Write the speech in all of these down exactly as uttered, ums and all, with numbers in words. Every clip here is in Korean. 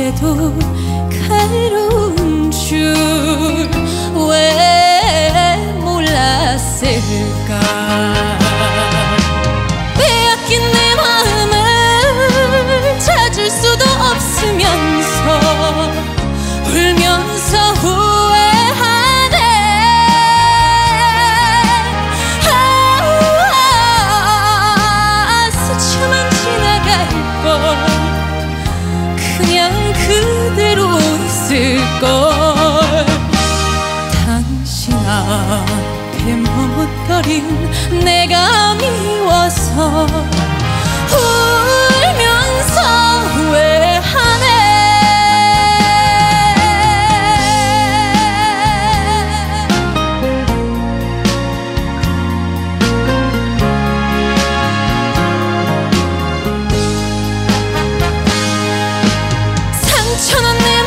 이래도 괴로운 줄 왜 몰랐을까. 빼앗긴 내 마음을 찾을 수도 없으면서 울면서 후회하네. 아, 스쳐만 지나갈 걸, 그냥 그대로 있을걸. 당신 앞에 머뭇거린 내가 미워서 울면서 후회하네. 상처난 내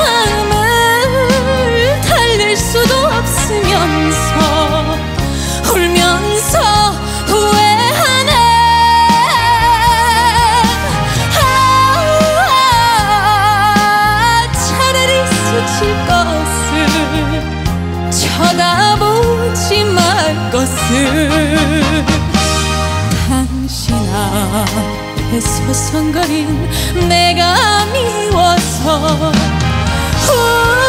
마음을 달랠 수도 없으면서 울면서 후회하네. 아, 차라리 스칠 것을, 쳐다보지 말 것을. 당신 앞에 서성거린 내가 미워서